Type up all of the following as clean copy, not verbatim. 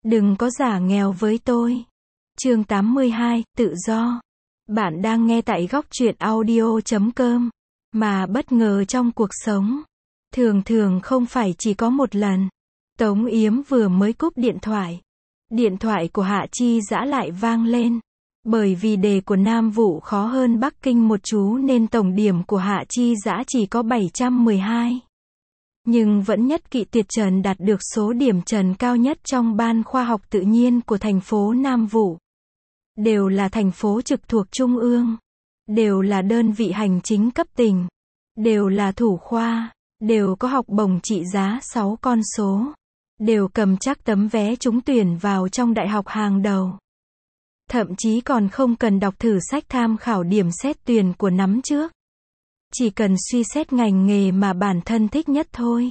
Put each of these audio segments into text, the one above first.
Đừng có giả nghèo với tôi. Chương 82, tự do. Bạn đang nghe tại góc truyện audio.com. Mà bất ngờ trong cuộc sống, thường thường không phải chỉ có một lần. Tống Yếm vừa mới cúp điện thoại. Điện thoại của Hạ Chi Dã lại vang lên. Bởi vì đề của Nam Vụ khó hơn Bắc Kinh một chú nên tổng điểm của Hạ Chi Dã chỉ có 712. Nhưng vẫn nhất kỵ tuyệt trần đạt được số điểm trần cao nhất trong ban khoa học tự nhiên của thành phố Nam Vụ. Đều là thành phố trực thuộc Trung ương. Đều là đơn vị hành chính cấp tỉnh. Đều là thủ khoa. Đều có học bổng trị giá 6 con số. Đều cầm chắc tấm vé trúng tuyển vào trong đại học hàng đầu. Thậm chí còn không cần đọc thử sách tham khảo điểm xét tuyển của năm trước. Chỉ cần suy xét ngành nghề mà bản thân thích nhất thôi.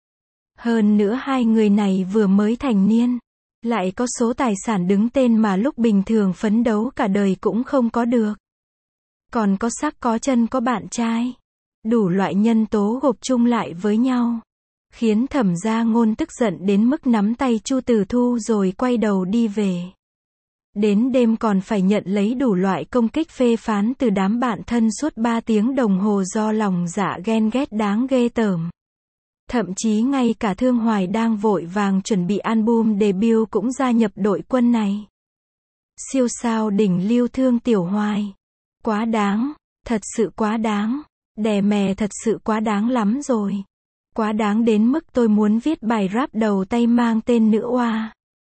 Hơn nữa hai người này vừa mới thành niên. Lại có số tài sản đứng tên mà lúc bình thường phấn đấu cả đời cũng không có được. Còn có sắc có chân có bạn trai. Đủ loại nhân tố gộp chung lại với nhau. Khiến Thẩm Gia Ngôn tức giận đến mức nắm tay Chu Tử Thu rồi quay đầu đi về. Đến đêm còn phải nhận lấy đủ loại công kích phê phán từ đám bạn thân suốt 3 tiếng đồng hồ do lòng dạ ghen ghét đáng ghê tởm. Thậm chí ngay cả Thương Hoài đang vội vàng chuẩn bị album debut cũng gia nhập đội quân này. Siêu sao đỉnh lưu Thương Tiểu Hoài. Quá đáng, thật sự quá đáng. Đè mè thật sự quá đáng lắm rồi. Quá đáng đến mức tôi muốn viết bài rap đầu tay mang tên Nữ Oa.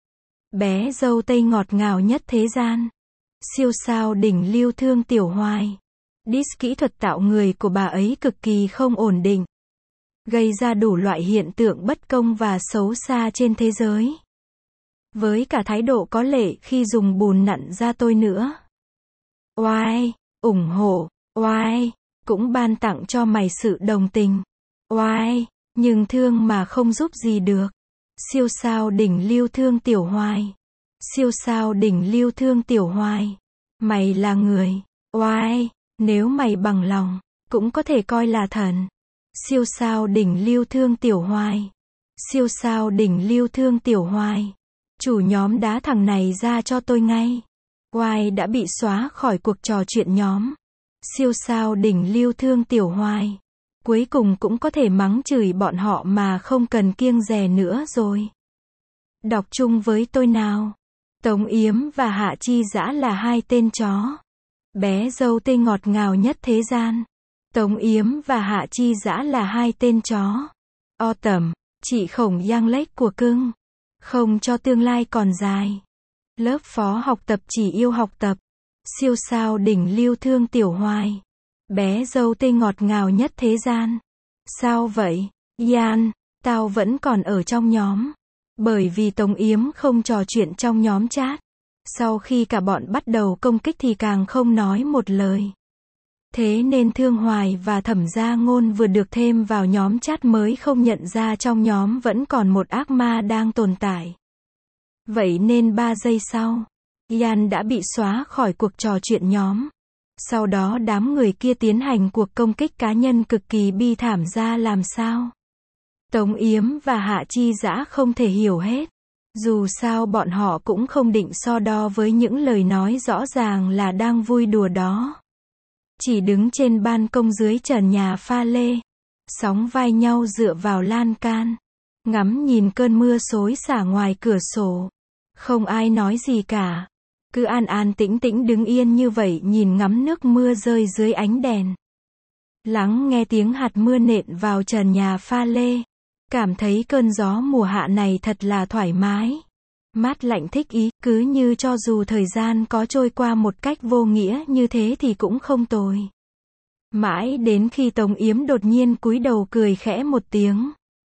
Bé dâu tây ngọt ngào nhất thế gian. Siêu sao đỉnh lưu Thương Tiểu Hoài. Diss kỹ thuật tạo người của bà ấy cực kỳ không ổn định. Gây ra đủ loại hiện tượng bất công và xấu xa trên thế giới. Với cả thái độ có lệ khi dùng bùn nặn ra tôi nữa. Oai, ủng hộ, oai, cũng ban tặng cho mày sự đồng tình. Oai, nhưng thương mà không giúp gì được. Siêu sao đỉnh lưu Thương Tiểu Hoài. Siêu sao đỉnh lưu Thương Tiểu Hoài. Mày là người. Oai, nếu mày bằng lòng, cũng có thể coi là thần. Siêu sao đỉnh lưu Thương Tiểu Hoài. Siêu sao đỉnh lưu Thương Tiểu Hoài. Chủ nhóm đá thằng này ra cho tôi ngay. Oai đã bị xóa khỏi cuộc trò chuyện nhóm. Siêu sao đỉnh lưu Thương Tiểu Hoài. Cuối cùng cũng có thể mắng chửi bọn họ mà không cần kiêng dè nữa rồi. Đọc chung với tôi nào. Tống Yếm và Hạ Chi Dã là hai tên chó. Bé dâu tây ngọt ngào nhất thế gian. Tống Yếm và Hạ Chi Dã là hai tên chó. O tầm, chị khổng giang lếch của cưng. Không cho tương lai còn dài. Lớp phó học tập chỉ yêu học tập. Siêu sao đỉnh lưu Thương Tiểu Hoài. Bé dâu tây ngọt ngào nhất thế gian. Sao vậy, Yan, tao vẫn còn ở trong nhóm. Bởi vì Tống Yếm không trò chuyện trong nhóm chat. Sau khi cả bọn bắt đầu công kích thì càng không nói một lời. Thế nên Thương Hoài và Thẩm Gia Ngôn vừa được thêm vào nhóm chat mới không nhận ra trong nhóm vẫn còn một ác ma đang tồn tại. Vậy nên 3 giây sau, Yan đã bị xóa khỏi cuộc trò chuyện nhóm. Sau đó đám người kia tiến hành cuộc công kích cá nhân cực kỳ bi thảm ra làm sao. Tống Yếm và Hạ Chi Dã không thể hiểu hết. Dù sao bọn họ cũng không định so đo với những lời nói rõ ràng là đang vui đùa đó. Chỉ đứng trên ban công dưới trần nhà pha lê. Sóng vai nhau dựa vào lan can. Ngắm nhìn cơn mưa xối xả ngoài cửa sổ. Không ai nói gì cả. Cứ an an tĩnh tĩnh đứng yên như vậy nhìn ngắm nước mưa rơi dưới ánh đèn. Lắng nghe tiếng hạt mưa nện vào trần nhà pha lê. Cảm thấy cơn gió mùa hạ này thật là thoải mái. Mát lạnh thích ý, cứ như cho dù thời gian có trôi qua một cách vô nghĩa như thế thì cũng không tồi. Mãi đến khi Tống Yếm đột nhiên cúi đầu cười khẽ một tiếng.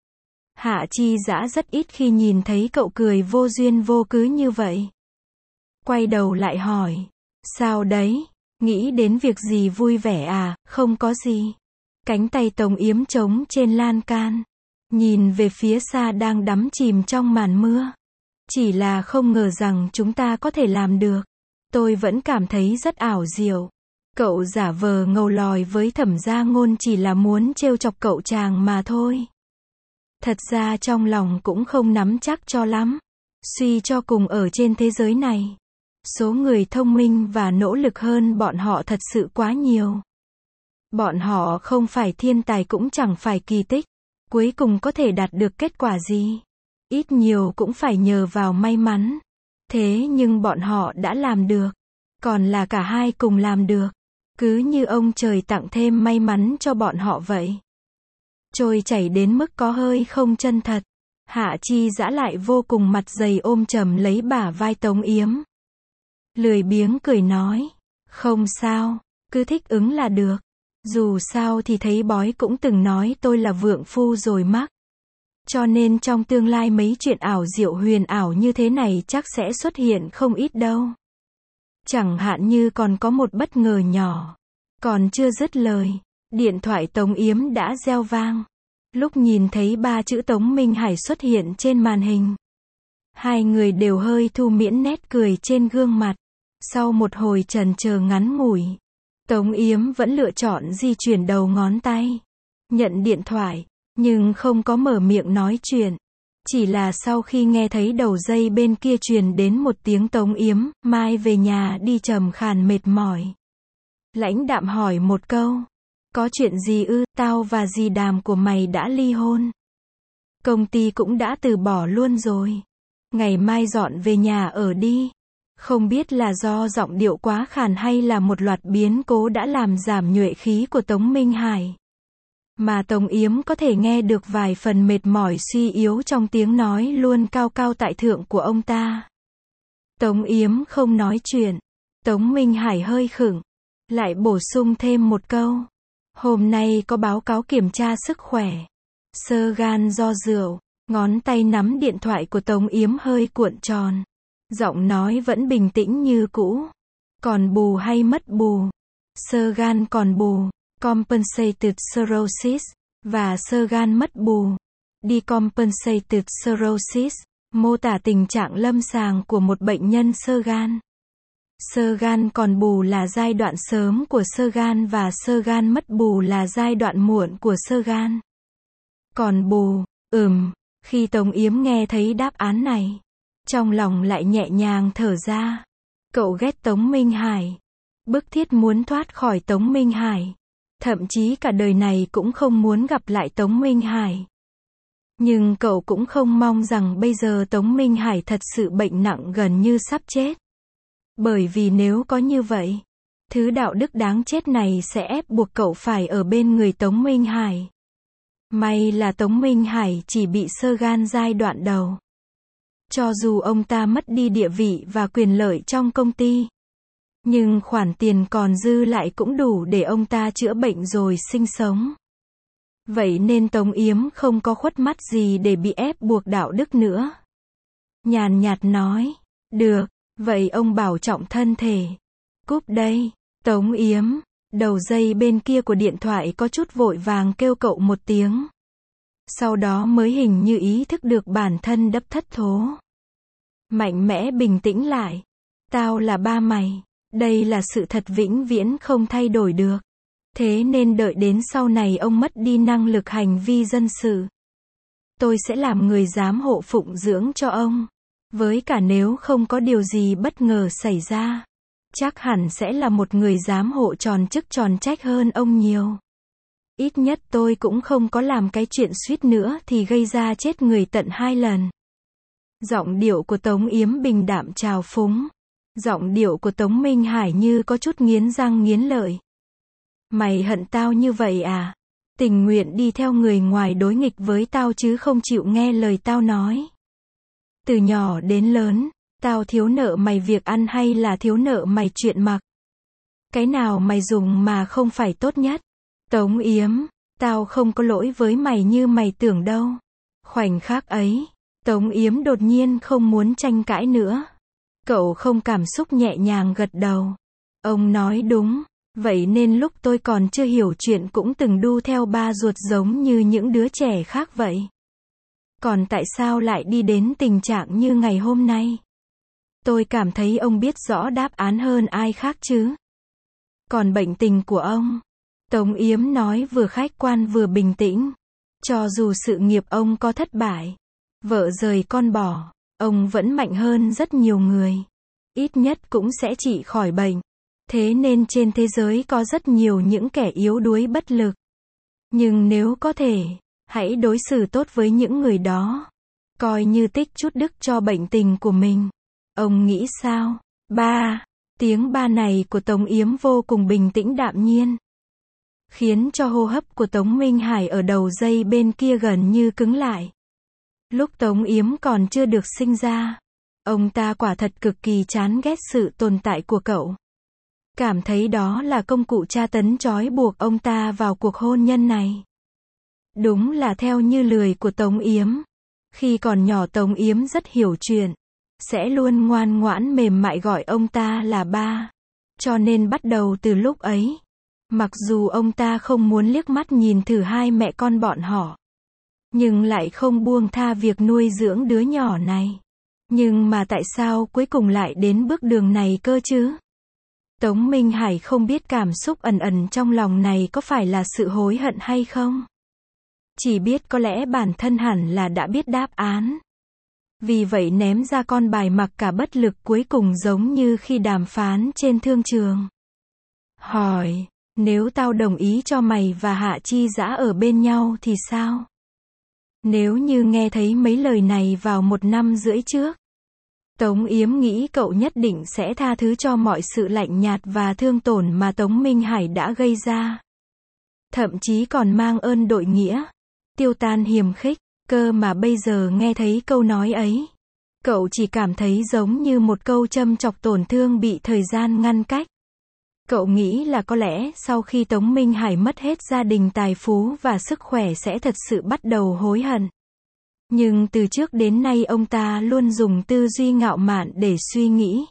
Hạ Chi Dã rất ít khi nhìn thấy cậu cười vô duyên vô cớ như vậy. Quay đầu lại hỏi. Sao đấy? Nghĩ đến việc gì vui vẻ à? Không có gì. Cánh tay Tống Yếm trống trên lan can. Nhìn về phía xa đang đắm chìm trong màn mưa. Chỉ là không ngờ rằng chúng ta có thể làm được. Tôi vẫn cảm thấy rất ảo diệu. Cậu giả vờ ngầu lòi với Thẩm Gia Ngôn chỉ là muốn trêu chọc cậu chàng mà thôi. Thật ra trong lòng cũng không nắm chắc cho lắm. Suy cho cùng ở trên thế giới này, số người thông minh và nỗ lực hơn bọn họ thật sự quá nhiều. Bọn họ không phải thiên tài cũng chẳng phải kỳ tích. Cuối cùng có thể đạt được kết quả gì? Ít nhiều cũng phải nhờ vào may mắn. Thế nhưng bọn họ đã làm được. Còn là cả hai cùng làm được. Cứ như ông trời tặng thêm may mắn cho bọn họ vậy. Trôi chảy đến mức có hơi không chân thật. Hạ Chi Dã lại vô cùng mặt dày ôm chầm lấy bả vai Tống Yếm. Lười biếng cười nói. Không sao, cứ thích ứng là được. Dù sao thì thấy bói cũng từng nói tôi là vượng phu rồi mắc. Cho nên trong tương lai mấy chuyện ảo diệu huyền ảo như thế này chắc sẽ xuất hiện không ít đâu. Chẳng hạn như còn có một bất ngờ nhỏ. Còn chưa dứt lời, điện thoại Tống Yếm đã reo vang. Lúc nhìn thấy ba chữ Tống Minh Hải xuất hiện trên màn hình, hai người đều hơi thu miễn nét cười trên gương mặt. Sau một hồi chần chờ ngắn ngủi, Tống Yếm vẫn lựa chọn di chuyển đầu ngón tay, nhận điện thoại, nhưng không có mở miệng nói chuyện. Chỉ là sau khi nghe thấy đầu dây bên kia truyền đến một tiếng Tống Yếm, mai về nhà đi trầm khàn mệt mỏi. Lãnh đạm hỏi một câu. Có chuyện gì ư? Tao và dì Đàm của mày đã ly hôn. Công ty cũng đã từ bỏ luôn rồi. Ngày mai dọn về nhà ở đi. Không biết là do giọng điệu quá khàn hay là một loạt biến cố đã làm giảm nhuệ khí của Tống Minh Hải. Mà Tống Yếm có thể nghe được vài phần mệt mỏi suy yếu trong tiếng nói luôn cao cao tại thượng của ông ta. Tống Yếm không nói chuyện. Tống Minh Hải hơi khựng. Lại bổ sung thêm một câu. Hôm nay có báo cáo kiểm tra sức khỏe. Xơ gan do rượu. Ngón tay nắm điện thoại của Tống Yếm hơi cuộn tròn. Giọng nói vẫn bình tĩnh như cũ. Còn bù hay mất bù? Xơ gan còn bù. Compensated cirrhosis. Và xơ gan mất bù. Decompensated cirrhosis. Mô tả tình trạng lâm sàng của một bệnh nhân xơ gan. Xơ gan còn bù là giai đoạn sớm của xơ gan và xơ gan mất bù là giai đoạn muộn của xơ gan. Còn bù, khi Tống Yếm nghe thấy đáp án này, trong lòng lại nhẹ nhàng thở ra. Cậu ghét Tống Minh Hải. Bức thiết muốn thoát khỏi Tống Minh Hải. Thậm chí cả đời này cũng không muốn gặp lại Tống Minh Hải. Nhưng cậu cũng không mong rằng bây giờ Tống Minh Hải thật sự bệnh nặng gần như sắp chết. Bởi vì nếu có như vậy, thứ đạo đức đáng chết này sẽ ép buộc cậu phải ở bên người Tống Minh Hải. May là Tống Minh Hải chỉ bị xơ gan giai đoạn đầu. Cho dù ông ta mất đi địa vị và quyền lợi trong công ty, nhưng khoản tiền còn dư lại cũng đủ để ông ta chữa bệnh rồi sinh sống. Vậy nên Tống Yếm không có khuất mắt gì để bị ép buộc đạo đức nữa. Nhàn nhạt nói, được, vậy ông bảo trọng thân thể. Cúp đây. Tống Yếm, đầu dây bên kia của điện thoại có chút vội vàng kêu cậu một tiếng. Sau đó mới hình như ý thức được bản thân đấp thất thố. Mạnh mẽ bình tĩnh lại. Tao là ba mày. Đây là sự thật vĩnh viễn không thay đổi được. Thế nên đợi đến sau này ông mất đi năng lực hành vi dân sự, tôi sẽ làm người giám hộ phụng dưỡng cho ông. Với cả nếu không có điều gì bất ngờ xảy ra, chắc hẳn sẽ là một người giám hộ tròn chức tròn trách hơn ông nhiều. Ít nhất tôi cũng không có làm cái chuyện suýt nữa thì gây ra chết người tận 2 lần. Giọng điệu của Tống Yếm bình đạm trào phúng. Giọng điệu của Tống Minh Hải như có chút nghiến răng nghiến lợi. Mày hận tao như vậy à? Tình nguyện đi theo người ngoài đối nghịch với tao chứ không chịu nghe lời tao nói. Từ nhỏ đến lớn, tao thiếu nợ mày việc ăn hay là thiếu nợ mày chuyện mặc? Cái nào mày dùng mà không phải tốt nhất? Tống Yếm, tao không có lỗi với mày như mày tưởng đâu. Khoảnh khắc ấy, Tống Yếm đột nhiên không muốn tranh cãi nữa. Cậu không cảm xúc nhẹ nhàng gật đầu. Ông nói đúng, vậy nên lúc tôi còn chưa hiểu chuyện cũng từng đu theo ba ruột giống như những đứa trẻ khác vậy. Còn tại sao lại đi đến tình trạng như ngày hôm nay? Tôi cảm thấy ông biết rõ đáp án hơn ai khác chứ. Còn bệnh tình của ông, Tống Yếm nói vừa khách quan vừa bình tĩnh. Cho dù sự nghiệp ông có thất bại, vợ rời con bỏ, Ông vẫn mạnh hơn rất nhiều người. Ít nhất cũng sẽ trị khỏi bệnh. Thế nên trên thế giới có rất nhiều những kẻ yếu đuối bất lực. Nhưng nếu có thể, hãy đối xử tốt với những người đó. Coi như tích chút đức cho bệnh tình của mình. Ông nghĩ sao? Ba. Tiếng ba này của Tống Yếm vô cùng bình tĩnh đạm nhiên. Khiến cho hô hấp của Tống Minh Hải ở đầu dây bên kia gần như cứng lại. Lúc Tống Yếm còn chưa được sinh ra, ông ta quả thật cực kỳ chán ghét sự tồn tại của cậu. Cảm thấy đó là công cụ tra tấn trói buộc ông ta vào cuộc hôn nhân này. Đúng là theo như lời của Tống Yếm. Khi còn nhỏ Tống Yếm rất hiểu chuyện. Sẽ luôn ngoan ngoãn mềm mại gọi ông ta là ba. Cho nên bắt đầu từ lúc ấy, mặc dù ông ta không muốn liếc mắt nhìn thử hai mẹ con bọn họ, nhưng lại không buông tha việc nuôi dưỡng đứa nhỏ này. Nhưng mà tại sao cuối cùng lại đến bước đường này cơ chứ? Tống Minh Hải không biết cảm xúc ẩn ẩn trong lòng này có phải là sự hối hận hay không. Chỉ biết có lẽ bản thân hẳn là đã biết đáp án. Vì vậy ném ra con bài mặc cả bất lực cuối cùng giống như khi đàm phán trên thương trường. Hỏi, nếu tao đồng ý cho mày và Hạ Chi Dã ở bên nhau thì sao? Nếu như nghe thấy mấy lời này vào 1 năm rưỡi trước, Tống Yếm nghĩ cậu nhất định sẽ tha thứ cho mọi sự lạnh nhạt và thương tổn mà Tống Minh Hải đã gây ra. Thậm chí còn mang ơn đội nghĩa, tiêu tan hiềm khích. Cơ mà bây giờ nghe thấy câu nói ấy, cậu chỉ cảm thấy giống như một câu châm chọc tổn thương bị thời gian ngăn cách. Cậu nghĩ là có lẽ sau khi Tống Minh Hải mất hết gia đình tài phú và sức khỏe sẽ thật sự bắt đầu hối hận. Nhưng từ trước đến nay ông ta luôn dùng tư duy ngạo mạn để suy nghĩ.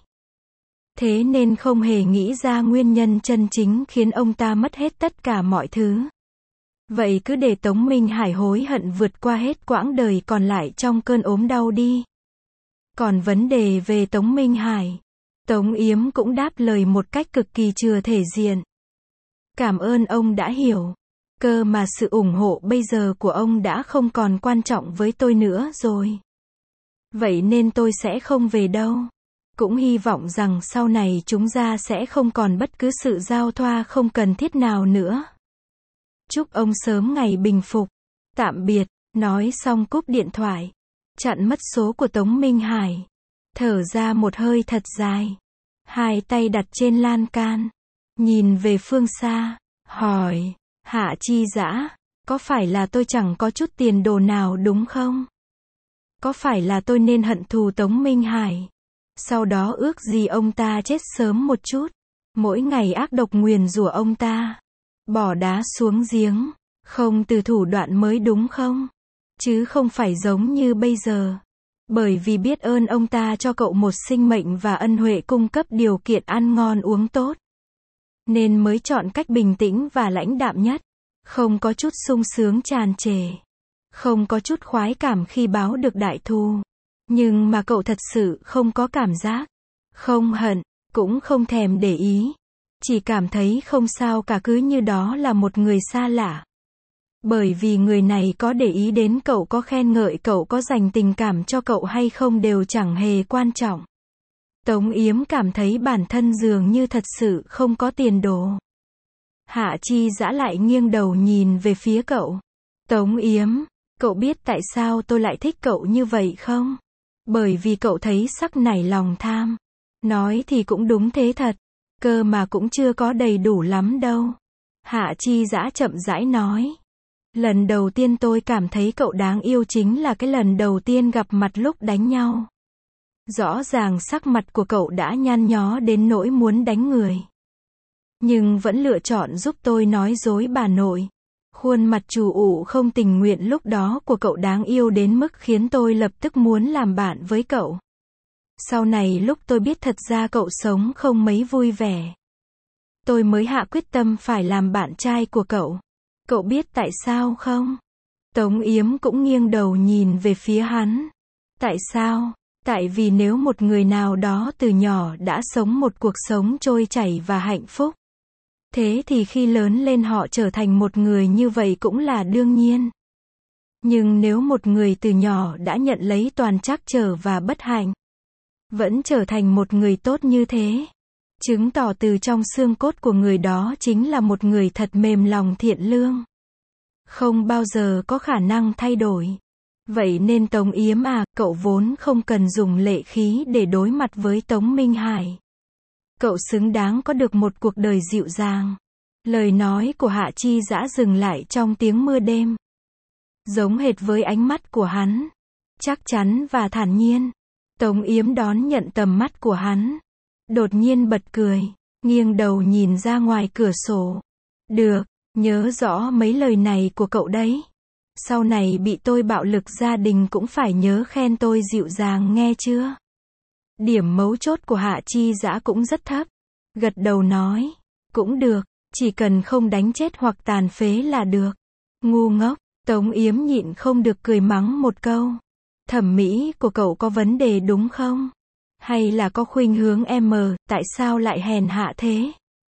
Thế nên không hề nghĩ ra nguyên nhân chân chính khiến ông ta mất hết tất cả mọi thứ. Vậy cứ để Tống Minh Hải hối hận vượt qua hết quãng đời còn lại trong cơn ốm đau đi. Còn vấn đề về Tống Minh Hải, Tống Yếm cũng đáp lời một cách cực kỳ chừa thể diện. Cảm ơn ông đã hiểu. Cơ mà sự ủng hộ bây giờ của ông đã không còn quan trọng với tôi nữa rồi. Vậy nên tôi sẽ không về đâu. Cũng hy vọng rằng sau này chúng ta sẽ không còn bất cứ sự giao thoa không cần thiết nào nữa. Chúc ông sớm ngày bình phục. Tạm biệt. Nói xong cúp điện thoại. Chặn mất số của Tống Minh Hải. Thở ra một hơi thật dài. Hai tay đặt trên lan can. Nhìn về phương xa. Hỏi. Hạ Chi Dã, có phải là tôi chẳng có chút tiền đồ nào đúng không? Có phải là tôi nên hận thù Tống Minh Hải? Sau đó ước gì ông ta chết sớm một chút. Mỗi ngày ác độc nguyền rủa ông ta. Bỏ đá xuống giếng. Không từ thủ đoạn mới đúng không? Chứ không phải giống như bây giờ. Bởi vì biết ơn ông ta cho cậu một sinh mệnh và ân huệ cung cấp điều kiện ăn ngon uống tốt. Nên mới chọn cách bình tĩnh và lãnh đạm nhất. Không có chút sung sướng tràn trề. Không có chút khoái cảm khi báo được đại thù. Nhưng mà cậu thật sự không có cảm giác. Không hận, cũng không thèm để ý. Chỉ cảm thấy không sao cả, cứ như đó là một người xa lạ. Bởi vì người này có để ý đến cậu, có khen ngợi cậu, có dành tình cảm cho cậu hay không đều chẳng hề quan trọng. Tống Yếm cảm thấy bản thân dường như thật sự không có tiền đồ. Hạ Chi Dã lại nghiêng đầu nhìn về phía cậu. Tống Yếm, cậu biết tại sao tôi lại thích cậu như vậy không? Bởi vì cậu thấy sắc nảy lòng tham. Nói thì cũng đúng thế thật. Cơ mà cũng chưa có đầy đủ lắm đâu. Hạ Chi Dã chậm rãi nói. Lần đầu tiên tôi cảm thấy cậu đáng yêu chính là cái lần đầu tiên gặp mặt lúc đánh nhau. Rõ ràng sắc mặt của cậu đã nhăn nhó đến nỗi muốn đánh người. Nhưng vẫn lựa chọn giúp tôi nói dối bà nội. Khuôn mặt trù ụ không tình nguyện lúc đó của cậu đáng yêu đến mức khiến tôi lập tức muốn làm bạn với cậu. Sau này lúc tôi biết thật ra cậu sống không mấy vui vẻ, tôi mới hạ quyết tâm phải làm bạn trai của cậu. Cậu biết tại sao không? Tống Yếm cũng nghiêng đầu nhìn về phía hắn. Tại sao? Tại vì nếu một người nào đó từ nhỏ đã sống một cuộc sống trôi chảy và hạnh phúc, thế thì khi lớn lên họ trở thành một người như vậy cũng là đương nhiên. Nhưng nếu một người từ nhỏ đã nhận lấy toàn trắc trở và bất hạnh, vẫn trở thành một người tốt như thế, chứng tỏ từ trong xương cốt của người đó chính là một người thật mềm lòng thiện lương, không bao giờ có khả năng thay đổi. Vậy nên Tống Yếm à, cậu vốn không cần dùng lệ khí để đối mặt với Tống Minh Hải. Cậu xứng đáng có được một cuộc đời dịu dàng. Lời nói của Hạ Chi Dã dừng lại trong tiếng mưa đêm. Giống hệt với ánh mắt của hắn. Chắc chắn và thản nhiên. Tống Yếm đón nhận tầm mắt của hắn. Đột nhiên bật cười. Nghiêng đầu nhìn ra ngoài cửa sổ. Được, nhớ rõ mấy lời này của cậu đấy. Sau này bị tôi bạo lực gia đình cũng phải nhớ khen tôi dịu dàng nghe chưa? Điểm mấu chốt của Hạ Chi Dã cũng rất thấp. Gật đầu nói. Cũng được, chỉ cần không đánh chết hoặc tàn phế là được. Ngu ngốc, Tống Yếm nhịn không được cười mắng một câu. Thẩm mỹ của cậu có vấn đề đúng không? Hay là có khuynh hướng tại sao lại hèn hạ thế?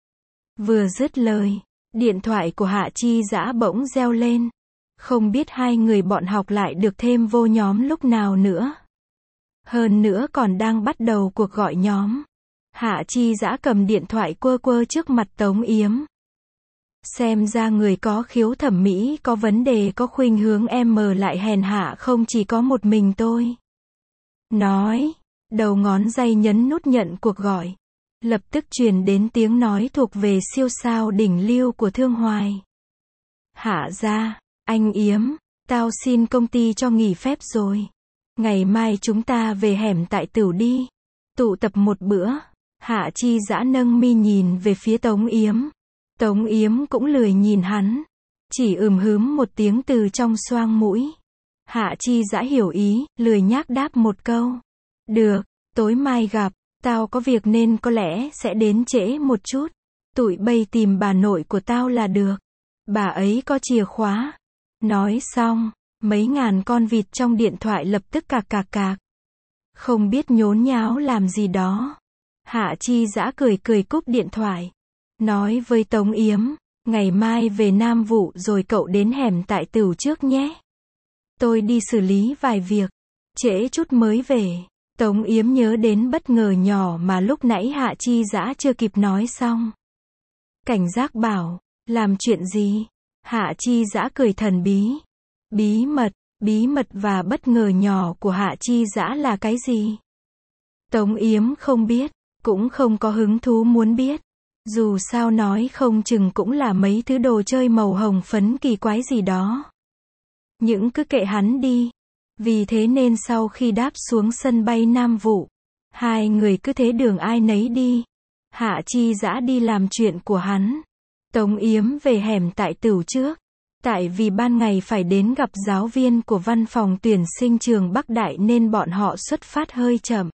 Vừa dứt lời, điện thoại của Hạ Chi Dã bỗng reo lên. Không biết hai người bọn học lại được thêm vô nhóm lúc nào nữa. Hơn nữa còn đang bắt đầu cuộc gọi nhóm. Hạ Chi Dã cầm điện thoại quơ quơ trước mặt Tống Yếm. Xem ra người có khiếu thẩm mỹ có vấn đề có khuynh hướng lại hèn hạ không chỉ có một mình tôi. Nói, đầu ngón tay nhấn nút nhận cuộc gọi. Lập tức truyền đến tiếng nói thuộc về siêu sao đỉnh lưu của Thương Hoài. Hạ gia, anh Yếm, tao xin công ty cho nghỉ phép rồi. Ngày mai chúng ta về hẻm tại Tửu đi. Tụ tập một bữa. Hạ Chi Dã nâng mi nhìn về phía Tống Yếm. Tống Yếm cũng lười nhìn hắn. Chỉ hứm một tiếng từ trong xoang mũi. Hạ Chi Dã hiểu ý, lười nhác đáp một câu. Được, tối mai gặp, tao có việc nên có lẽ sẽ đến trễ một chút. Tụi bay tìm bà nội của tao là được. Bà ấy có chìa khóa. Nói xong, mấy ngàn con vịt trong điện thoại lập tức cạc cạc cạc. Không biết nhốn nháo làm gì đó. Hạ Chi Dã cười cười cúp điện thoại. Nói với Tống Yếm, ngày mai về Nam Vụ rồi cậu đến hẻm tại Tửu trước nhé. Tôi đi xử lý vài việc. Trễ chút mới về. Tống Yếm nhớ đến bất ngờ nhỏ mà lúc nãy Hạ Chi Dã chưa kịp nói xong. Cảnh giác bảo, làm chuyện gì? Hạ Chi Dã cười thần bí. Bí mật và bất ngờ nhỏ của Hạ Chi Dã là cái gì? Tống Yếm không biết, cũng không có hứng thú muốn biết. Dù sao nói không chừng cũng là mấy thứ đồ chơi màu hồng phấn kỳ quái gì đó. Những cứ kệ hắn đi. Vì thế nên sau khi đáp xuống sân bay Nam Vụ, hai người cứ thế đường ai nấy đi. Hạ Chi Dã đi làm chuyện của hắn. Tống Yếm về hẻm tại Tửu trước. Tại vì ban ngày phải đến gặp giáo viên của văn phòng tuyển sinh trường Bắc Đại nên bọn họ xuất phát hơi chậm.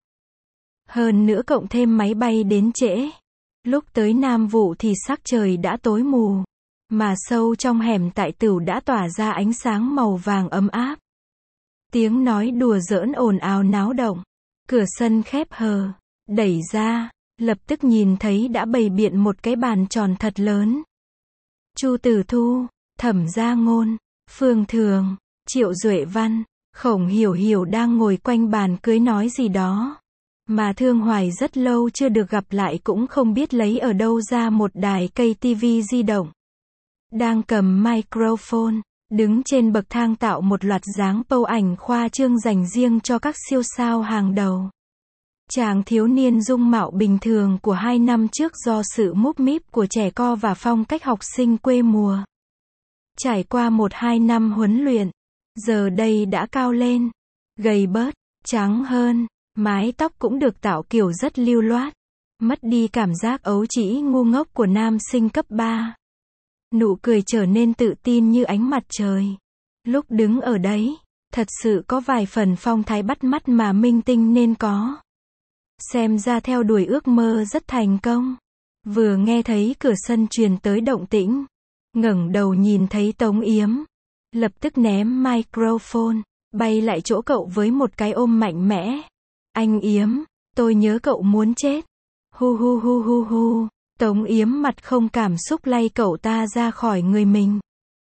Hơn nữa cộng thêm máy bay đến trễ. Lúc tới Nam Vụ thì sắc trời đã tối mù. Mà sâu trong hẻm tại Tửu đã tỏa ra ánh sáng màu vàng ấm áp. Tiếng nói đùa giỡn ồn ào náo động. Cửa sân khép hờ. Đẩy ra. Lập tức nhìn thấy đã bày biện một cái bàn tròn thật lớn. Chu Tử Thu, Thẩm Gia Ngôn, Phương Thường, Triệu Duệ Văn, Khổng Hiểu Hiểu đang ngồi quanh bàn cưới nói gì đó. Mà Thương Hoài rất lâu chưa được gặp lại cũng không biết lấy ở đâu ra một đài cây tivi di động. Đang cầm microphone, đứng trên bậc thang tạo một loạt dáng pâu ảnh khoa trương dành riêng cho các siêu sao hàng đầu. Chàng thiếu niên dung mạo bình thường của 2 năm trước do sự múp míp của trẻ con và phong cách học sinh quê mùa. Trải qua 1-2 năm huấn luyện, giờ đây đã cao lên, gầy bớt, trắng hơn, mái tóc cũng được tạo kiểu rất lưu loát, mất đi cảm giác ấu trĩ ngu ngốc của nam sinh cấp 3. Nụ cười trở nên tự tin như ánh mặt trời. Lúc đứng ở đấy, thật sự có vài phần phong thái bắt mắt mà minh tinh nên có. Xem ra theo đuổi ước mơ rất thành công. Vừa nghe thấy cửa sân truyền tới động tĩnh, ngẩng đầu nhìn thấy Tống Yếm, lập tức ném microphone, bay lại chỗ cậu với một cái ôm mạnh mẽ. Anh Yếm, tôi nhớ cậu muốn chết. Hu hu hu hu hu. Tống Yếm mặt không cảm xúc lay cậu ta ra khỏi người mình.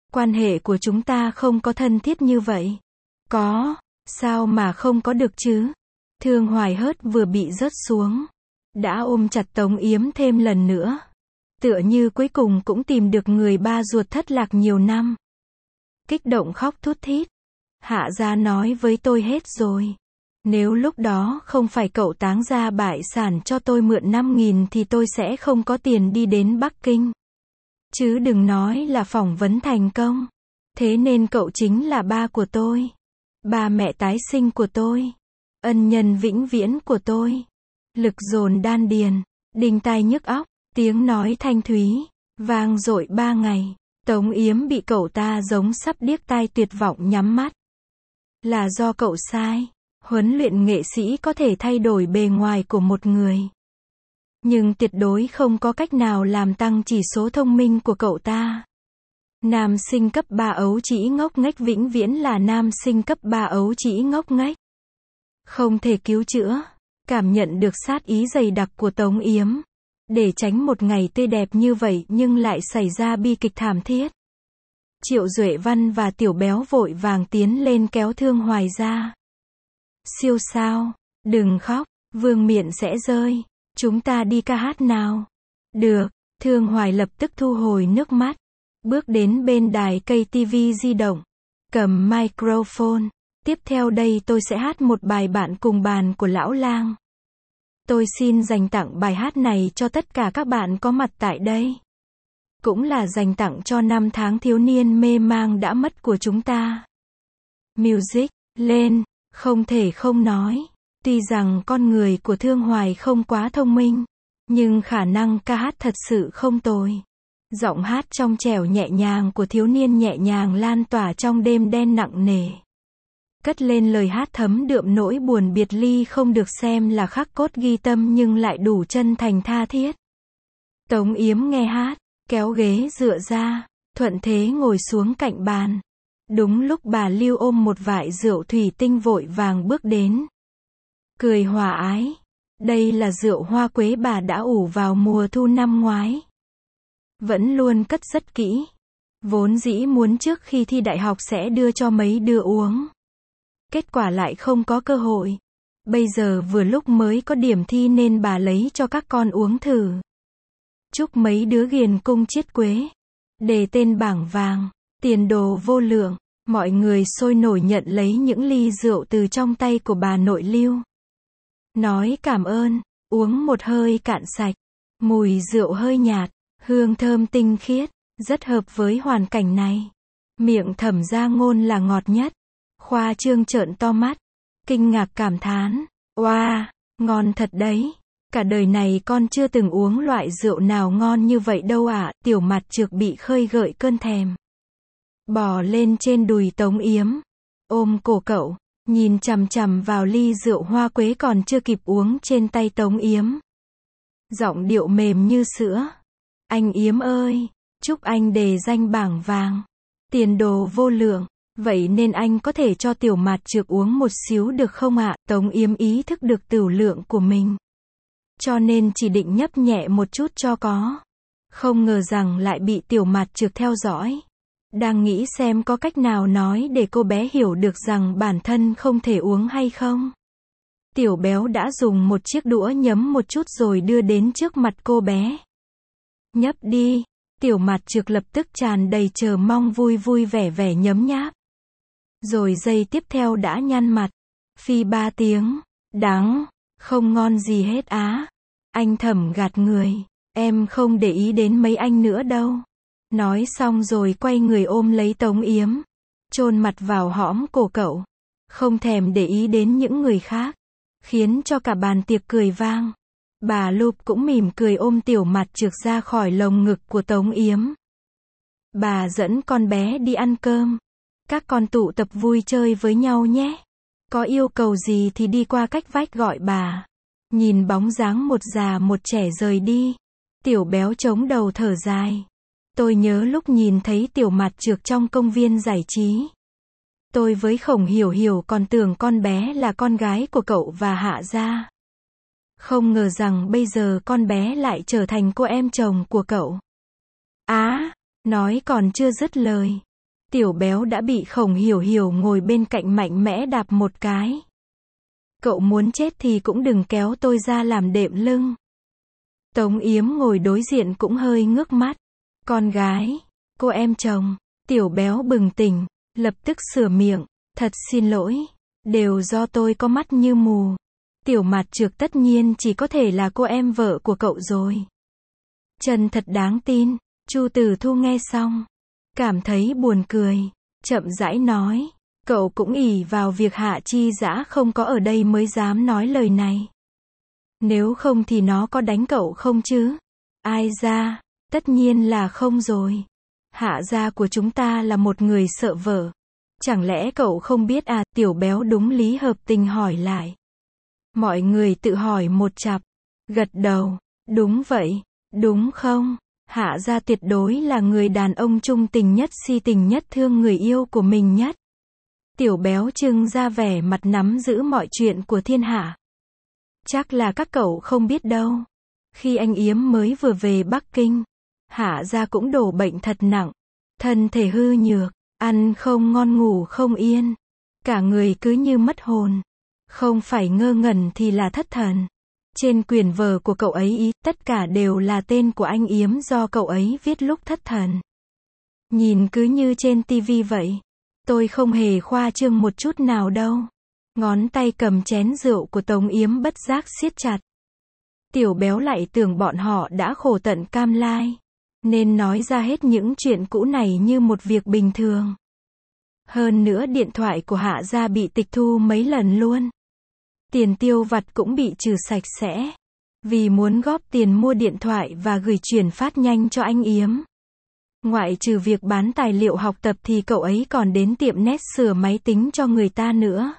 Quan hệ của chúng ta không có thân thiết như vậy. Có, sao mà không có được chứ? Thương Hoài Hớt vừa bị rớt xuống, đã ôm chặt Tống Yếm thêm lần nữa. Tựa như cuối cùng cũng tìm được người ba ruột thất lạc nhiều năm. Kích động khóc thút thít. Hạ gia nói với tôi hết rồi. Nếu lúc đó không phải cậu táng ra bại sản cho tôi mượn 5.000 thì tôi sẽ không có tiền đi đến Bắc Kinh. Chứ đừng nói là phỏng vấn thành công. Thế nên cậu chính là ba của tôi. Ba mẹ tái sinh của tôi. Ân nhân vĩnh viễn của tôi. Lực dồn đan điền, đinh tai nhức óc, tiếng nói thanh thúy, vang dội 3 ngày. Tống Yếm bị cậu ta giống sắp điếc tai tuyệt vọng nhắm mắt. Là do cậu sai. Huấn luyện nghệ sĩ có thể thay đổi bề ngoài của một người. Nhưng tuyệt đối không có cách nào làm tăng chỉ số thông minh của cậu ta. Nam sinh cấp 3 ấu trĩ ngốc nghếch vĩnh viễn là nam sinh cấp 3 ấu trĩ ngốc nghếch. Không thể cứu chữa. Cảm nhận được sát ý dày đặc của Tống Yếm. Để tránh một ngày tươi đẹp như vậy nhưng lại xảy ra bi kịch thảm thiết. Triệu Duệ Văn và Tiểu Béo vội vàng tiến lên kéo Thương Hoài ra. Siêu sao, đừng khóc, vương miện sẽ rơi. Chúng ta đi ca hát nào. Được, Thương Hoài lập tức thu hồi nước mắt. Bước đến bên đài cây TV di động. Cầm microphone. Tiếp theo đây tôi sẽ hát một bài Bạn cùng bàn của Lão Lang. Tôi xin dành tặng bài hát này cho tất cả các bạn có mặt tại đây. Cũng là dành tặng cho năm tháng thiếu niên mê mang đã mất của chúng ta. Music, lên, không thể không nói. Tuy rằng con người của Thương Hoài không quá thông minh, nhưng khả năng ca hát thật sự không tồi. Giọng hát trong trẻo nhẹ nhàng của thiếu niên nhẹ nhàng lan tỏa trong đêm đen nặng nề. Cất lên lời hát thấm đượm nỗi buồn biệt ly không được xem là khắc cốt ghi tâm nhưng lại đủ chân thành tha thiết. Tống Yếm nghe hát, kéo ghế dựa ra, thuận thế ngồi xuống cạnh bàn. Đúng lúc bà Lưu ôm một vại rượu thủy tinh vội vàng bước đến. Cười hòa ái. Đây là rượu hoa quế bà đã ủ vào mùa thu năm ngoái. Vẫn luôn cất rất kỹ. Vốn dĩ muốn trước khi thi đại học sẽ đưa cho mấy đứa uống. Kết quả lại không có cơ hội. Bây giờ vừa lúc mới có điểm thi nên bà lấy cho các con uống thử. Chúc mấy đứa ghiền cung chiết quế. Đề tên bảng vàng. Tiền đồ vô lượng. Mọi người sôi nổi nhận lấy những ly rượu từ trong tay của bà nội Lưu. Nói cảm ơn. Uống một hơi cạn sạch. Mùi rượu hơi nhạt. Hương thơm tinh khiết. Rất hợp với hoàn cảnh này. Miệng Thẩm Gia Ngôn là ngọt nhất. Khoa Trương trợn to mắt. Kinh ngạc cảm thán. Wow, ngon thật đấy. Cả đời này con chưa từng uống loại rượu nào ngon như vậy đâu ạ. Tiểu Mặt Trược bị khơi gợi cơn thèm. Bò lên trên đùi Tống Yếm. Ôm cổ cậu. Nhìn chằm chằm vào ly rượu hoa quế còn chưa kịp uống trên tay Tống Yếm. Giọng điệu mềm như sữa. Anh Yếm ơi, chúc anh đề danh bảng vàng. Tiền đồ vô lượng. Vậy nên anh có thể cho Tiểu Mạt Trược uống một xíu được không ạ? Tống Yếm ý thức được tửu lượng của mình. Cho nên chỉ định nhấp nhẹ một chút cho có. Không ngờ rằng lại bị Tiểu Mạt Trược theo dõi. Đang nghĩ xem có cách nào nói để cô bé hiểu được rằng bản thân không thể uống hay không. Tiểu Béo đã dùng một chiếc đũa nhấm một chút rồi đưa đến trước mặt cô bé. Nhấp đi. Tiểu Mạt Trược lập tức tràn đầy chờ mong vui vui vẻ vẻ nhấm nháp. Rồi giây tiếp theo đã nhăn mặt. Phi 3 tiếng. Đắng. Không ngon gì hết á. Anh Thẩm gạt người. Em không để ý đến mấy anh nữa đâu. Nói xong rồi quay người ôm lấy Tống Yếm. Chôn mặt vào hõm cổ cậu. Không thèm để ý đến những người khác. Khiến cho cả bàn tiệc cười vang. Bà Lục cũng mỉm cười ôm Tiểu Mặt Trược ra khỏi lồng ngực của Tống Yếm. Bà dẫn con bé đi ăn cơm. Các con tụ tập vui chơi với nhau nhé. Có yêu cầu gì thì đi qua cách vách gọi bà. Nhìn bóng dáng một già một trẻ rời đi. Tiểu Béo chống đầu thở dài. Tôi nhớ lúc nhìn thấy Tiểu Mặt Trược trong công viên giải trí. Tôi với Khổng Hiểu Hiểu còn tưởng con bé là con gái của cậu và Hạ gia. Không ngờ rằng bây giờ con bé lại trở thành cô em chồng của cậu. Á, nói còn chưa dứt lời. Tiểu béo đã bị Khổng Hiểu Hiểu ngồi bên cạnh mạnh mẽ đạp một cái. Cậu muốn chết thì cũng đừng kéo tôi ra làm đệm lưng. Tống Yếm ngồi đối diện cũng hơi ngước mắt. Con gái, cô em chồng. Tiểu béo bừng tỉnh, lập tức sửa miệng. Thật xin lỗi, đều do tôi có mắt như mù. Tiểu Mạt Trược tất nhiên chỉ có thể là cô em vợ của cậu rồi. Chân thật đáng tin. Chu Tử Thu nghe xong, cảm thấy buồn cười, chậm rãi nói, cậu cũng ỷ vào việc Hạ Chi Dã không có ở đây mới dám nói lời này. Nếu không thì nó có đánh cậu không chứ? Ai ra, tất nhiên là không rồi. Hạ gia của chúng ta là một người sợ vợ. Chẳng lẽ cậu không biết à? Tiểu béo đúng lý hợp tình hỏi lại. Mọi người tự hỏi một chặp, gật đầu, đúng vậy, đúng không? Hạ gia tuyệt đối là người đàn ông trung tình nhất, si tình nhất, thương người yêu của mình nhất. Tiểu béo trưng ra vẻ mặt nắm giữ mọi chuyện của thiên hạ. Chắc là các cậu không biết đâu. Khi anh Yếm mới vừa về Bắc Kinh, Hạ gia cũng đổ bệnh thật nặng. Thân thể hư nhược, ăn không ngon ngủ không yên. Cả người cứ như mất hồn. Không phải ngơ ngẩn thì là thất thần. Trên quyển vở của cậu ấy tất cả đều là tên của anh Yếm do cậu ấy viết lúc thất thần. Nhìn cứ như trên tivi vậy. Tôi không hề khoa trương một chút nào đâu. Ngón tay cầm chén rượu của Tống Yếm bất giác siết chặt. Tiểu béo lại tưởng bọn họ đã khổ tận cam lai, nên nói ra hết những chuyện cũ này như một việc bình thường. Hơn nữa điện thoại của Hạ gia bị tịch thu mấy lần luôn. Tiền tiêu vặt cũng bị trừ sạch sẽ. Vì muốn góp tiền mua điện thoại và gửi chuyển phát nhanh cho anh Yếm. Ngoại trừ việc bán tài liệu học tập thì cậu ấy còn đến tiệm net sửa máy tính cho người ta nữa.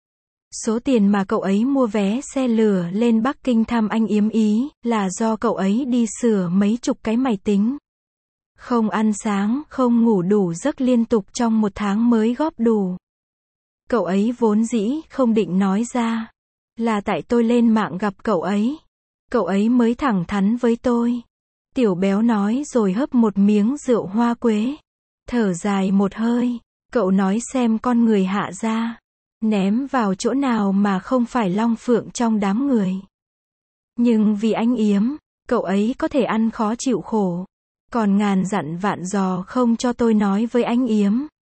Số tiền mà cậu ấy mua vé xe lửa lên Bắc Kinh thăm anh Yếm Ý là do cậu ấy đi sửa mấy chục cái máy tính. Không ăn sáng, không ngủ đủ giấc liên tục trong một tháng mới góp đủ. Cậu ấy vốn dĩ không định nói ra. Là tại tôi lên mạng gặp cậu ấy. Cậu ấy mới thẳng thắn với tôi. Tiểu béo nói rồi hớp một miếng rượu hoa quế. Thở dài một hơi. Cậu nói xem con người Hạ gia ném vào chỗ nào mà không phải long phượng trong đám người. Nhưng vì anh Yếm, cậu ấy có thể ăn khó chịu khổ. Còn ngàn dặn vạn dò không cho tôi nói với anh Yếm.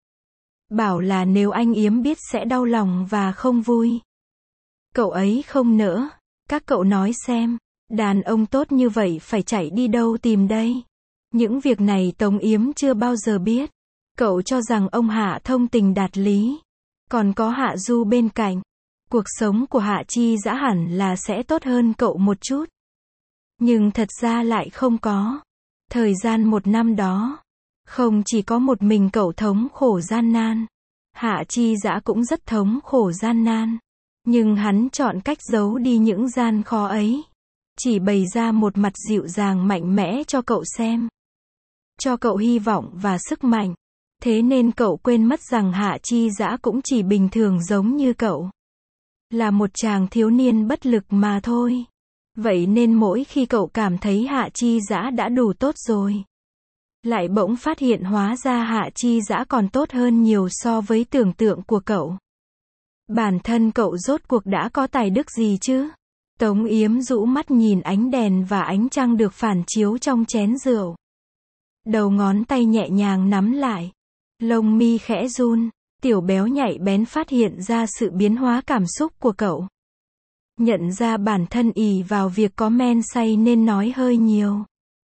Bảo là nếu anh Yếm biết sẽ đau lòng và không vui. Cậu ấy không nỡ. Các cậu nói xem, đàn ông tốt như vậy phải chạy đi đâu tìm đây? Những việc này Tống Yếm chưa bao giờ biết. Cậu cho rằng ông Hạ thông tình đạt lý. Còn có Hạ Du bên cạnh. Cuộc sống của Hạ Chi Dã hẳn là sẽ tốt hơn cậu một chút. Nhưng thật ra lại không có. Thời gian một năm đó, không chỉ có một mình cậu thống khổ gian nan. Hạ Chi Dã cũng rất thống khổ gian nan. Nhưng hắn chọn cách giấu đi những gian khó ấy. Chỉ bày ra một mặt dịu dàng mạnh mẽ cho cậu xem. Cho cậu hy vọng và sức mạnh. Thế nên cậu quên mất rằng Hạ Chi Dã cũng chỉ bình thường giống như cậu. Là một chàng thiếu niên bất lực mà thôi. Vậy nên mỗi khi cậu cảm thấy Hạ Chi Dã đã đủ tốt rồi, lại bỗng phát hiện hóa ra Hạ Chi Dã còn tốt hơn nhiều so với tưởng tượng của cậu. Bản thân cậu rốt cuộc đã có tài đức gì chứ? Tống Yếm rũ mắt nhìn ánh đèn và ánh trăng được phản chiếu trong chén rượu. Đầu ngón tay nhẹ nhàng nắm lại. Lông mi khẽ run. Tiểu béo nhạy bén phát hiện ra sự biến hóa cảm xúc của cậu. Nhận ra bản thân ỷ vào việc có men say nên nói hơi nhiều.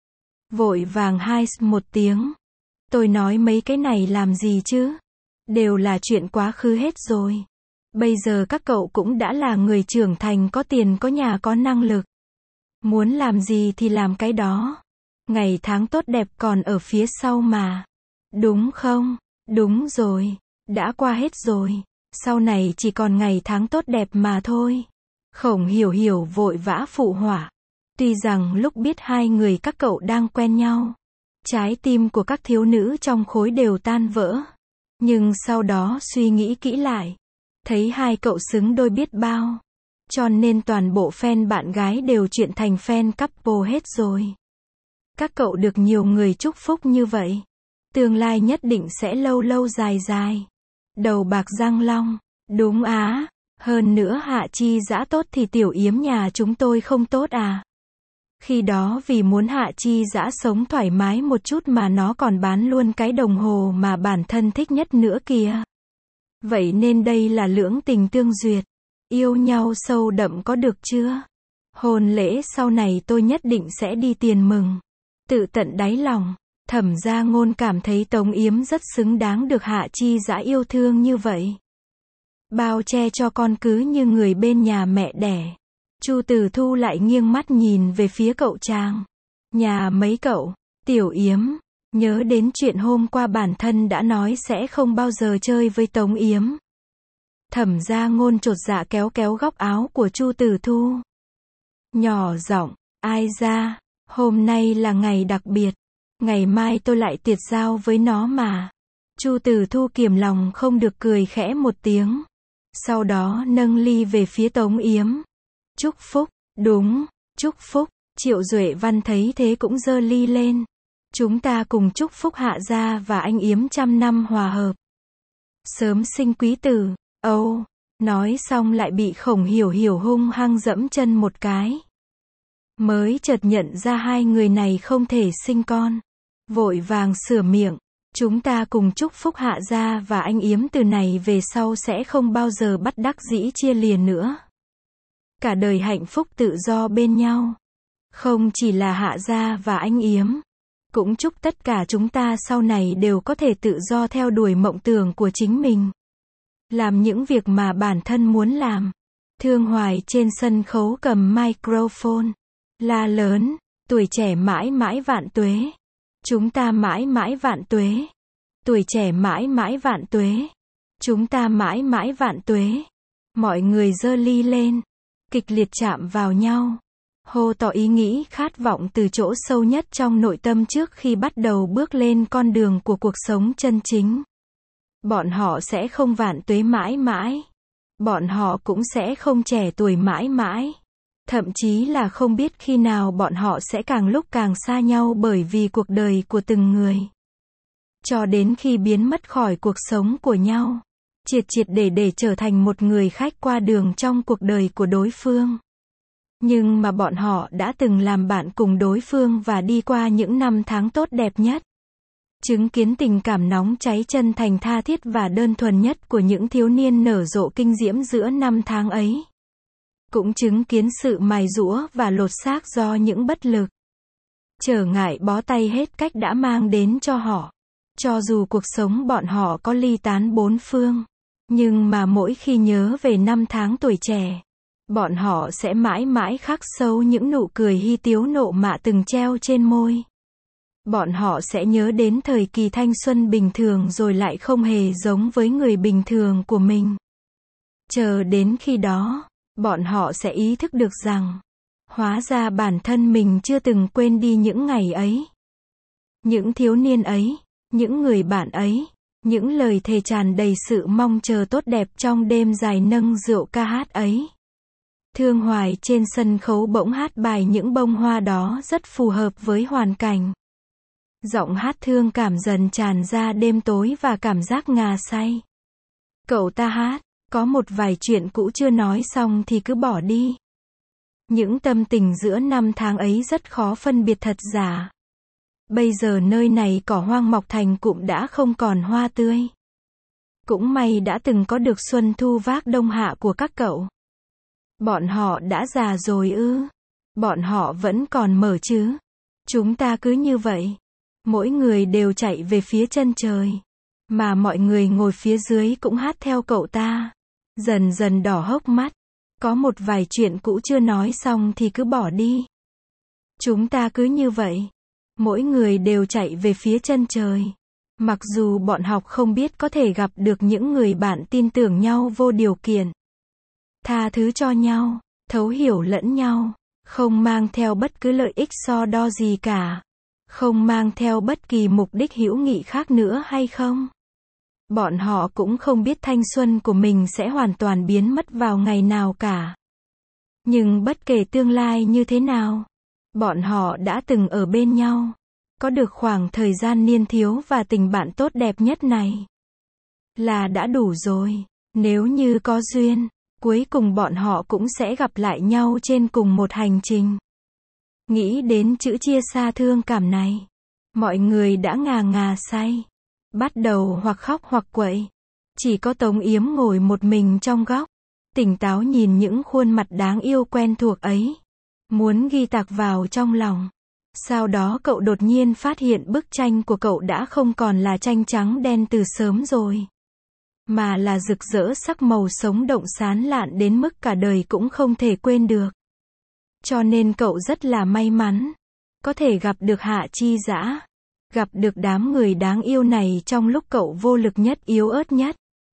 Vội vàng hai một tiếng. Tôi nói mấy cái này làm gì chứ? Đều là chuyện quá khứ hết rồi. Bây giờ các cậu cũng đã là người trưởng thành, có tiền có nhà có năng lực. Muốn làm gì thì làm cái đó. Ngày tháng tốt đẹp còn ở phía sau mà. Đúng không? Đúng rồi. Đã qua hết rồi. Sau này chỉ còn ngày tháng tốt đẹp mà thôi. Khổng Hiểu Hiểu vội vã phụ họa. Tuy rằng lúc biết hai người các cậu đang quen nhau, trái tim của các thiếu nữ trong khối đều tan vỡ. Nhưng sau đó suy nghĩ kỹ lại, thấy hai cậu xứng đôi biết bao. Cho nên toàn bộ fan bạn gái đều chuyển thành fan couple hết rồi. Các cậu được nhiều người chúc phúc như vậy. Tương lai nhất định sẽ lâu lâu dài dài. Đầu bạc răng long. Đúng á. Hơn nữa Hạ Chi Dã tốt thì Tiểu Yếm nhà chúng tôi không tốt à? Khi đó vì muốn Hạ Chi Dã sống thoải mái một chút mà nó còn bán luôn cái đồng hồ mà bản thân thích nhất nữa kìa. Vậy nên đây là lưỡng tình tương duyệt. Yêu nhau sâu đậm có được chưa? Hôn lễ sau này tôi nhất định sẽ đi tiền mừng. Tự tận đáy lòng, Thẩm Gia Ngôn cảm thấy Tống Yếm rất xứng đáng được Hạ Chi Dã yêu thương như vậy. Bao che cho con cứ như người bên nhà mẹ đẻ. Chu Tử Thu lại nghiêng mắt nhìn về phía cậu chàng. Nhà mấy cậu, Tiểu Yếm, nhớ đến chuyện hôm qua bản thân đã nói sẽ không bao giờ chơi với Tống Yếm. Thẩm Gia Ngôn chột dạ kéo kéo góc áo của Chu Tử Thu. Nhỏ giọng, ai ra, hôm nay là ngày đặc biệt. Ngày mai tôi lại tiệt giao với nó mà. Chu Tử Thu kiềm lòng không được cười khẽ một tiếng. Sau đó nâng ly về phía Tống Yếm. Chúc phúc, đúng, chúc phúc. Triệu Duệ Văn thấy thế cũng giơ ly lên. Chúng ta cùng chúc phúc Hạ gia và anh Yếm 100 năm hòa hợp. Sớm sinh quý tử. Âu, nói xong lại bị Khổng Hiểu Hiểu hung hăng dẫm chân một cái. Mới chợt nhận ra hai người này không thể sinh con. Vội vàng sửa miệng. Chúng ta cùng chúc phúc Hạ gia và anh Yếm từ này về sau sẽ không bao giờ bắt đắc dĩ chia lìa nữa. Cả đời hạnh phúc tự do bên nhau. Không chỉ là Hạ gia và anh Yếm. Cũng chúc tất cả chúng ta sau này đều có thể tự do theo đuổi mộng tưởng của chính mình. Làm những việc mà bản thân muốn làm. Thương Hoài trên sân khấu cầm microphone. La lớn, tuổi trẻ mãi mãi vạn tuế. Chúng ta mãi mãi vạn tuế. Tuổi trẻ mãi mãi vạn tuế. Chúng ta mãi mãi vạn tuế. Mọi người giơ ly lên. Kịch liệt chạm vào nhau. Hô tỏ ý nghĩ khát vọng từ chỗ sâu nhất trong nội tâm trước khi bắt đầu bước lên con đường của cuộc sống chân chính. Bọn họ sẽ không vạn tuế mãi mãi. Bọn họ cũng sẽ không trẻ tuổi mãi mãi. Thậm chí là không biết khi nào bọn họ sẽ càng lúc càng xa nhau bởi vì cuộc đời của từng người. Cho đến khi biến mất khỏi cuộc sống của nhau. Triệt triệt để trở thành một người khách qua đường trong cuộc đời của đối phương. Nhưng mà bọn họ đã từng làm bạn cùng đối phương và đi qua những năm tháng tốt đẹp nhất. Chứng kiến tình cảm nóng cháy chân thành tha thiết và đơn thuần nhất của những thiếu niên nở rộ kinh diễm giữa năm tháng ấy. Cũng chứng kiến sự mài giũa và lột xác do những bất lực. Trở ngại bó tay hết cách đã mang đến cho họ. Cho dù cuộc sống bọn họ có ly tán bốn phương. Nhưng mà mỗi khi nhớ về năm tháng tuổi trẻ. Bọn họ sẽ mãi mãi khắc sâu những nụ cười hi tiếu nộ mạ từng treo trên môi. Bọn họ sẽ nhớ đến thời kỳ thanh xuân bình thường rồi lại không hề giống với người bình thường của mình. Chờ đến khi đó, bọn họ sẽ ý thức được rằng, hóa ra bản thân mình chưa từng quên đi những ngày ấy. Những thiếu niên ấy, những người bạn ấy, những lời thề tràn đầy sự mong chờ tốt đẹp trong đêm dài nâng rượu ca hát ấy. Thương Hoài trên sân khấu bỗng hát bài Những bông hoa đó rất phù hợp với hoàn cảnh. Giọng hát thương cảm dần tràn ra đêm tối và cảm giác ngà say. Cậu ta hát, có một vài chuyện cũ chưa nói xong thì cứ bỏ đi. Những tâm tình giữa năm tháng ấy rất khó phân biệt thật giả. Bây giờ nơi này cỏ hoang mọc thành cụm đã không còn hoa tươi. Cũng may đã từng có được xuân thu vác đông hạ của các cậu. Bọn họ đã già rồi ư? Bọn họ vẫn còn mở chứ? Chúng ta cứ như vậy. Mỗi người đều chạy về phía chân trời. Mà mọi người ngồi phía dưới cũng hát theo cậu ta. Dần dần đỏ hốc mắt. Có một vài chuyện cũ chưa nói xong thì cứ bỏ đi. Chúng ta cứ như vậy. Mỗi người đều chạy về phía chân trời. Mặc dù bọn học không biết có thể gặp được những người bạn tin tưởng nhau vô điều kiện. Tha thứ cho nhau, thấu hiểu lẫn nhau, không mang theo bất cứ lợi ích so đo gì cả. Không mang theo bất kỳ mục đích hữu nghị khác nữa hay không? Bọn họ cũng không biết thanh xuân của mình sẽ hoàn toàn biến mất vào ngày nào cả. Nhưng bất kể tương lai như thế nào, bọn họ đã từng ở bên nhau. Có được khoảng thời gian niên thiếu và tình bạn tốt đẹp nhất này là đã đủ rồi. Nếu như có duyên, cuối cùng bọn họ cũng sẽ gặp lại nhau trên cùng một hành trình. Nghĩ đến chữ chia xa thương cảm này, mọi người đã ngà ngà say, bắt đầu hoặc khóc hoặc quậy. Chỉ có Tống Yếm ngồi một mình trong góc, tỉnh táo nhìn những khuôn mặt đáng yêu quen thuộc ấy, muốn ghi tạc vào trong lòng. Sau đó cậu đột nhiên phát hiện bức tranh của cậu đã không còn là tranh trắng đen từ sớm rồi, mà là rực rỡ sắc màu sống động sán lạn đến mức cả đời cũng không thể quên được. Cho nên cậu rất là may mắn, có thể gặp được Hạ Chi Dã, gặp được đám người đáng yêu này trong lúc cậu vô lực nhất, yếu ớt nhất,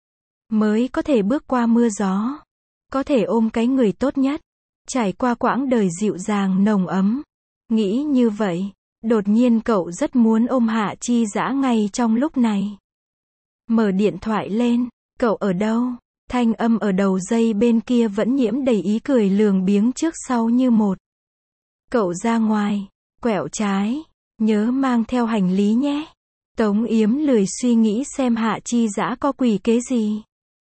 mới có thể bước qua mưa gió, có thể ôm cái người tốt nhất, trải qua quãng đời dịu dàng nồng ấm. Nghĩ như vậy, đột nhiên cậu rất muốn ôm Hạ Chi Dã ngay trong lúc này. Mở điện thoại lên, cậu ở đâu? Thanh âm ở đầu dây bên kia vẫn nhiễm đầy ý cười lường biếng trước sau như một. Cậu ra ngoài, quẹo trái, nhớ mang theo hành lý nhé. Tống Yếm lười suy nghĩ xem Hạ Chi Dã có quỷ kế gì.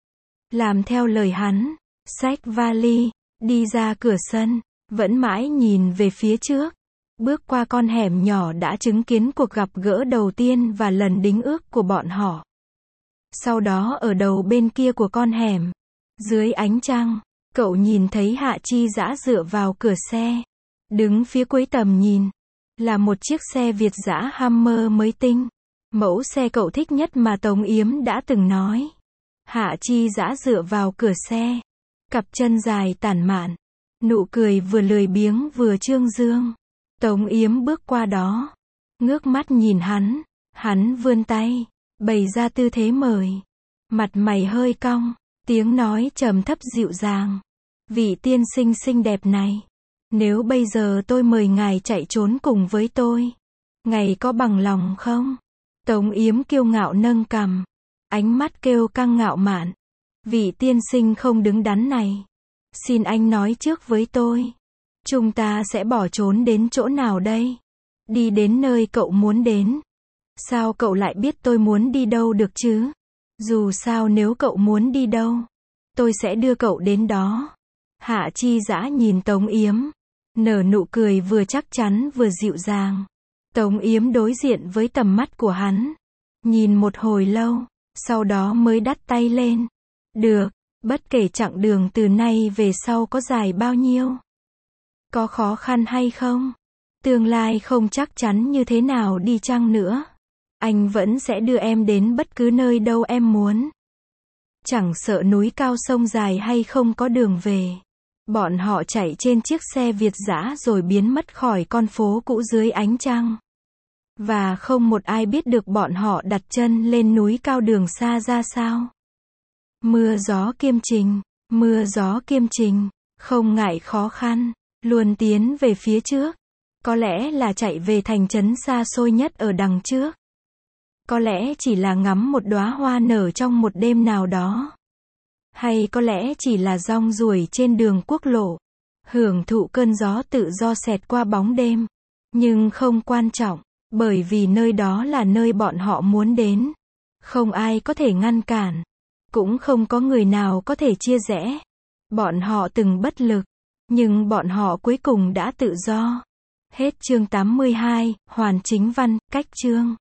Làm theo lời hắn, xách vali, đi ra cửa sân, vẫn mãi nhìn về phía trước. Bước qua con hẻm nhỏ đã chứng kiến cuộc gặp gỡ đầu tiên và lần đính ước của bọn họ. Sau đó ở đầu bên kia của con hẻm, dưới ánh trăng, cậu nhìn thấy Hạ Chi Dã dựa vào cửa xe. Đứng phía cuối tầm nhìn, là một chiếc xe Việt dã Hummer mới tinh. Mẫu xe cậu thích nhất mà Tống Yếm đã từng nói. Hạ Chi Dã dựa vào cửa xe, cặp chân dài tản mạn, nụ cười vừa lười biếng vừa trương dương. Tống Yếm bước qua đó, ngước mắt nhìn hắn vươn tay, bày ra tư thế mời. Mặt mày hơi cong, tiếng nói trầm thấp dịu dàng. Vị tiên sinh xinh đẹp này, nếu bây giờ tôi mời ngài chạy trốn cùng với tôi, ngài có bằng lòng không? Tống Yếm kiêu ngạo nâng cằm, ánh mắt kêu căng ngạo mạn. Vị tiên sinh không đứng đắn này, xin anh nói trước với tôi. Chúng ta sẽ bỏ trốn đến chỗ nào đây? Đi đến nơi cậu muốn đến. Sao cậu lại biết tôi muốn đi đâu được chứ? Dù sao nếu cậu muốn đi đâu, tôi sẽ đưa cậu đến đó. Hạ Chi Dã nhìn Tống Yếm, nở nụ cười vừa chắc chắn vừa dịu dàng. Tống Yếm đối diện với tầm mắt của hắn, nhìn một hồi lâu, sau đó mới đắt tay lên. Được, bất kể chặng đường từ nay về sau có dài bao nhiêu, có khó khăn hay không, tương lai không chắc chắn như thế nào đi chăng nữa, anh vẫn sẽ đưa em đến bất cứ nơi đâu em muốn. Chẳng sợ núi cao sông dài hay không có đường về. Bọn họ chạy trên chiếc xe Việt dã rồi biến mất khỏi con phố cũ dưới ánh trăng. Và không một ai biết được bọn họ đặt chân lên núi cao đường xa ra sao. Mưa gió kiêm trình, không ngại khó khăn, luôn tiến về phía trước. Có lẽ là chạy về thành trấn xa xôi nhất ở đằng trước. Có lẽ chỉ là ngắm một đóa hoa nở trong một đêm nào đó. Hay có lẽ chỉ là rong ruổi trên đường quốc lộ, hưởng thụ cơn gió tự do xẹt qua bóng đêm. Nhưng không quan trọng, bởi vì nơi đó là nơi bọn họ muốn đến. Không ai có thể ngăn cản, cũng không có người nào có thể chia rẽ. Bọn họ từng bất lực, nhưng bọn họ cuối cùng đã tự do. Hết chương 82, hoàn chính văn, cách chương.